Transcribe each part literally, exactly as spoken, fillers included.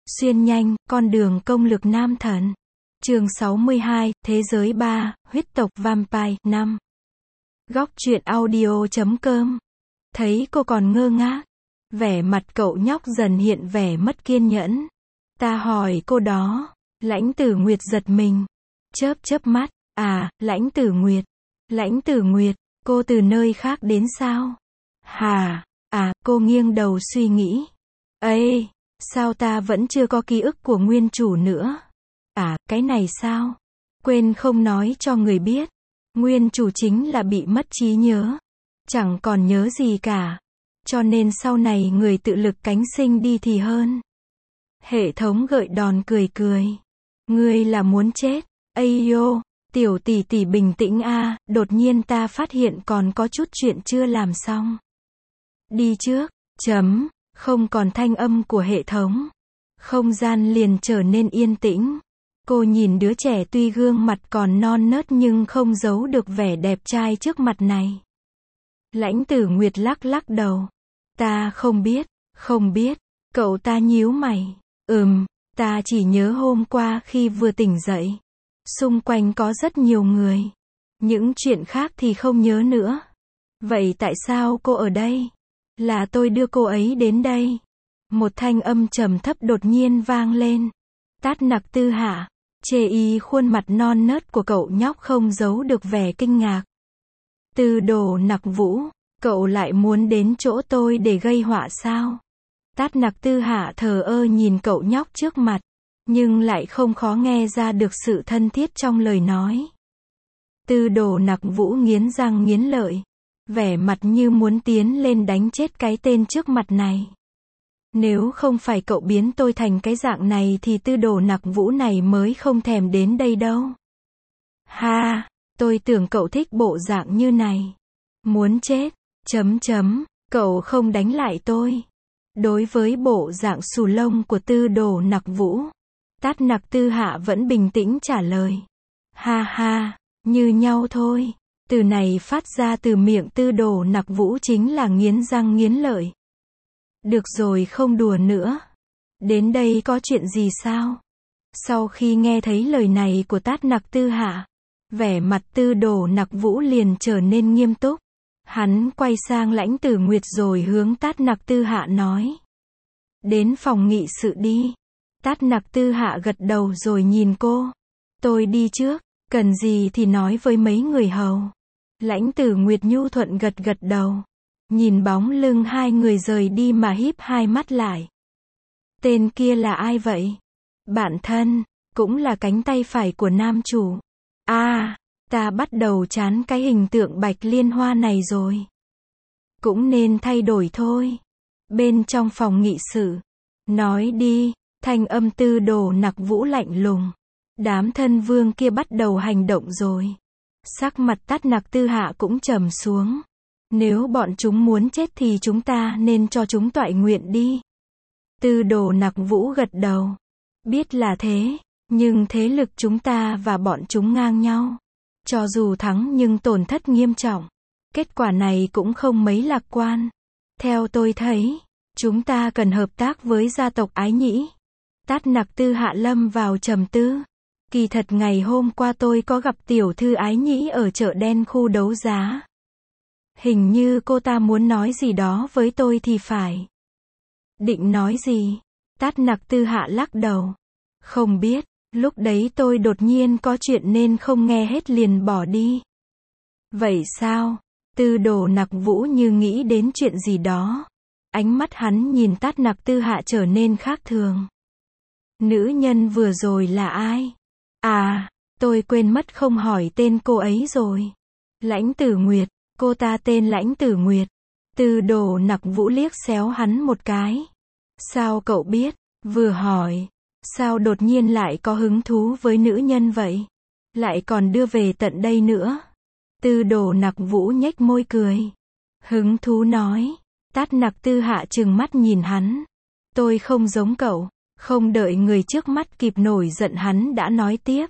Xuyên nhanh, con đường công lực nam thần. Chương sáu mươi hai, Thế giới ba, huyết tộc Vampire, năm. Góc truyện audio chấm com. Thấy cô còn ngơ ngác. Vẻ mặt cậu nhóc dần hiện vẻ mất kiên nhẫn. Ta hỏi cô đó. Lãnh Tử Nguyệt giật mình. Chớp chớp mắt. À, Lãnh Tử Nguyệt. Lãnh Tử Nguyệt, cô từ nơi khác đến sao? Hà, à, cô nghiêng đầu suy nghĩ. Ê, sao ta vẫn chưa có ký ức của nguyên chủ nữa? À, cái này sao? Quên không nói cho người biết. Nguyên chủ chính là bị mất trí nhớ. Chẳng còn nhớ gì cả. Cho nên sau này người tự lực cánh sinh đi thì hơn. Hệ thống gợi đòn cười cười. Ngươi là muốn chết. Ây yo, tiểu tỷ tỷ bình tĩnh a, đột nhiên ta phát hiện còn có chút chuyện chưa làm xong. Đi trước, chấm, không còn thanh âm của hệ thống. Không gian liền trở nên yên tĩnh. Cô nhìn đứa trẻ tuy gương mặt còn non nớt nhưng không giấu được vẻ đẹp trai trước mặt này. Lãnh Tử Nguyệt lắc lắc đầu. Ta không biết, không biết. Cậu ta nhíu mày. Ừm, ta chỉ nhớ hôm qua khi vừa tỉnh dậy. Xung quanh có rất nhiều người. Những chuyện khác thì không nhớ nữa. Vậy tại sao cô ở đây? Là tôi đưa cô ấy đến đây. Một thanh âm trầm thấp đột nhiên vang lên. Tát Nặc Tư Hạ. Chê y khuôn mặt non nớt của cậu nhóc không giấu được vẻ kinh ngạc. Tư Đồ Nặc Vũ, cậu lại muốn đến chỗ tôi để gây họa sao? Tát Nặc Tư Hạ thờ ơ nhìn cậu nhóc trước mặt, nhưng lại không khó nghe ra được sự thân thiết trong lời nói. Tư Đồ Nặc Vũ nghiến răng nghiến lợi, vẻ mặt như muốn tiến lên đánh chết cái tên trước mặt này. Nếu không phải cậu biến tôi thành cái dạng này thì Tư Đồ Nặc Vũ này mới không thèm đến đây đâu. Ha, tôi tưởng cậu thích bộ dạng như này. Muốn chết, chấm chấm, cậu không đánh lại tôi. Đối với bộ dạng xù lông của Tư Đồ Nặc Vũ, Tát Nặc Tư Hạ vẫn bình tĩnh trả lời. Ha ha, như nhau thôi. Từ này phát ra từ miệng Tư Đồ Nặc Vũ chính là nghiến răng nghiến lợi. Được rồi, không đùa nữa. Đến đây có chuyện gì sao? Sau khi nghe thấy lời này của Tát Nặc Tư Hạ, vẻ mặt Tư Đồ Nặc Vũ liền trở nên nghiêm túc. Hắn quay sang Lãnh Tử Nguyệt rồi hướng Tát Nặc Tư Hạ nói. Đến phòng nghị sự đi. Tát Nặc Tư Hạ gật đầu rồi nhìn cô. Tôi đi trước, cần gì thì nói với mấy người hầu. Lãnh Tử Nguyệt nhu thuận gật gật đầu. Nhìn bóng lưng hai người rời đi mà híp hai mắt lại. Tên kia là ai vậy? Bạn thân, cũng là cánh tay phải của nam chủ. À, ta bắt đầu chán cái hình tượng Bạch Liên Hoa này rồi. Cũng nên thay đổi thôi. Bên trong phòng nghị sự. Nói đi, thanh âm Tư Đồ Nặc Vũ lạnh lùng. Đám thân vương kia bắt đầu hành động rồi. Sắc mặt Tát Nặc Tư Hạ cũng trầm xuống. Nếu bọn chúng muốn chết thì chúng ta nên cho chúng toại nguyện đi. Tư Đồ Nặc Vũ gật đầu. Biết là thế, nhưng thế lực chúng ta và bọn chúng ngang nhau. Cho dù thắng nhưng tổn thất nghiêm trọng. Kết quả này cũng không mấy lạc quan. Theo tôi thấy, chúng ta cần hợp tác với gia tộc Ái Nhĩ. Tát Nặc Tư Hạ lâm vào trầm tư. Kỳ thật ngày hôm qua tôi có gặp tiểu thư Ái Nhĩ ở chợ đen khu đấu giá. Hình như cô ta muốn nói gì đó với tôi thì phải. Định nói gì? Tát Nặc Tư Hạ lắc đầu. Không biết, lúc đấy tôi đột nhiên có chuyện nên không nghe hết liền bỏ đi. Vậy sao? Tư Đồ Nặc Vũ như nghĩ đến chuyện gì đó. Ánh mắt hắn nhìn Tát Nặc Tư Hạ trở nên khác thường. Nữ nhân vừa rồi là ai? À, tôi quên mất không hỏi tên cô ấy rồi. Lãnh Tử Nguyệt, cô ta tên Lãnh Tử Nguyệt. Tư Đồ Nặc Vũ liếc xéo hắn một cái. Sao cậu biết? Vừa hỏi. Sao đột nhiên lại có hứng thú với nữ nhân vậy? Lại còn đưa về tận đây nữa. Tư Đồ Nặc Vũ nhếch môi cười. Hứng thú nói. Tát Nặc Tư Hạ trừng mắt nhìn hắn. Tôi không giống cậu. Không đợi người trước mắt kịp nổi giận hắn đã nói tiếp.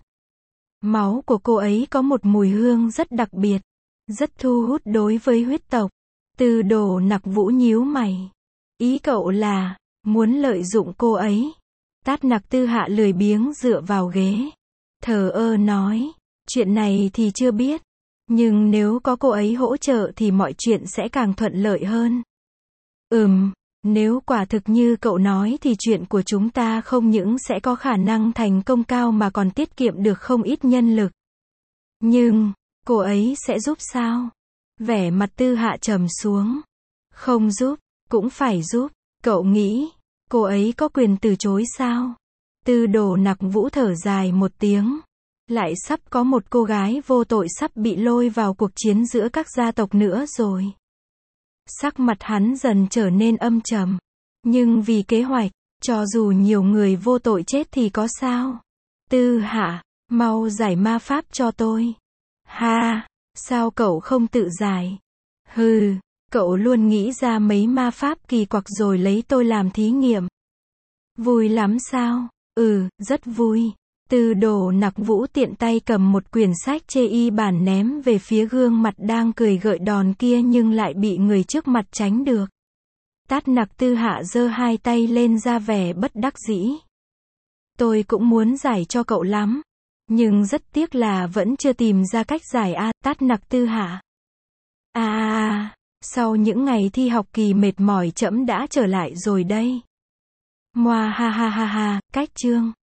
Máu của cô ấy có một mùi hương rất đặc biệt. Rất thu hút đối với huyết tộc. Tư Đồ Nặc Vũ nhíu mày. Ý cậu là, muốn lợi dụng cô ấy. Tát Nặc Tư Hạ lười biếng dựa vào ghế. Thờ ơ nói. Chuyện này thì chưa biết. Nhưng nếu có cô ấy hỗ trợ thì mọi chuyện sẽ càng thuận lợi hơn. Ừm, nếu quả thực như cậu nói thì chuyện của chúng ta không những sẽ có khả năng thành công cao mà còn tiết kiệm được không ít nhân lực. Nhưng, cô ấy sẽ giúp sao? Vẻ mặt Tư Hạ trầm xuống. Không giúp, cũng phải giúp. Cậu nghĩ, cô ấy có quyền từ chối sao? Tư Đồ Nặc Vũ thở dài một tiếng. Lại sắp có một cô gái vô tội sắp bị lôi vào cuộc chiến giữa các gia tộc nữa rồi. Sắc mặt hắn dần trở nên âm trầm. Nhưng vì kế hoạch, cho dù nhiều người vô tội chết thì có sao? Tư Hạ, mau giải ma pháp cho tôi. Ha, sao cậu không tự giải? Hừ, cậu luôn nghĩ ra mấy ma pháp kỳ quặc rồi lấy tôi làm thí nghiệm. Vui lắm sao? Ừ, rất vui. Tư Đồ Nặc Vũ tiện tay cầm một quyển sách chê y bản ném về phía gương mặt đang cười gợi đòn kia nhưng lại bị người trước mặt tránh được. Tát Nặc Tư Hạ giơ hai tay lên ra vẻ bất đắc dĩ. Tôi cũng muốn giải cho cậu lắm. Nhưng rất tiếc là vẫn chưa tìm ra cách giải a. Tát Nặc Tư Hạ. À, à, sau những ngày thi học kỳ mệt mỏi trẫm đã trở lại rồi đây. Moa ha ha ha ha, cách chương.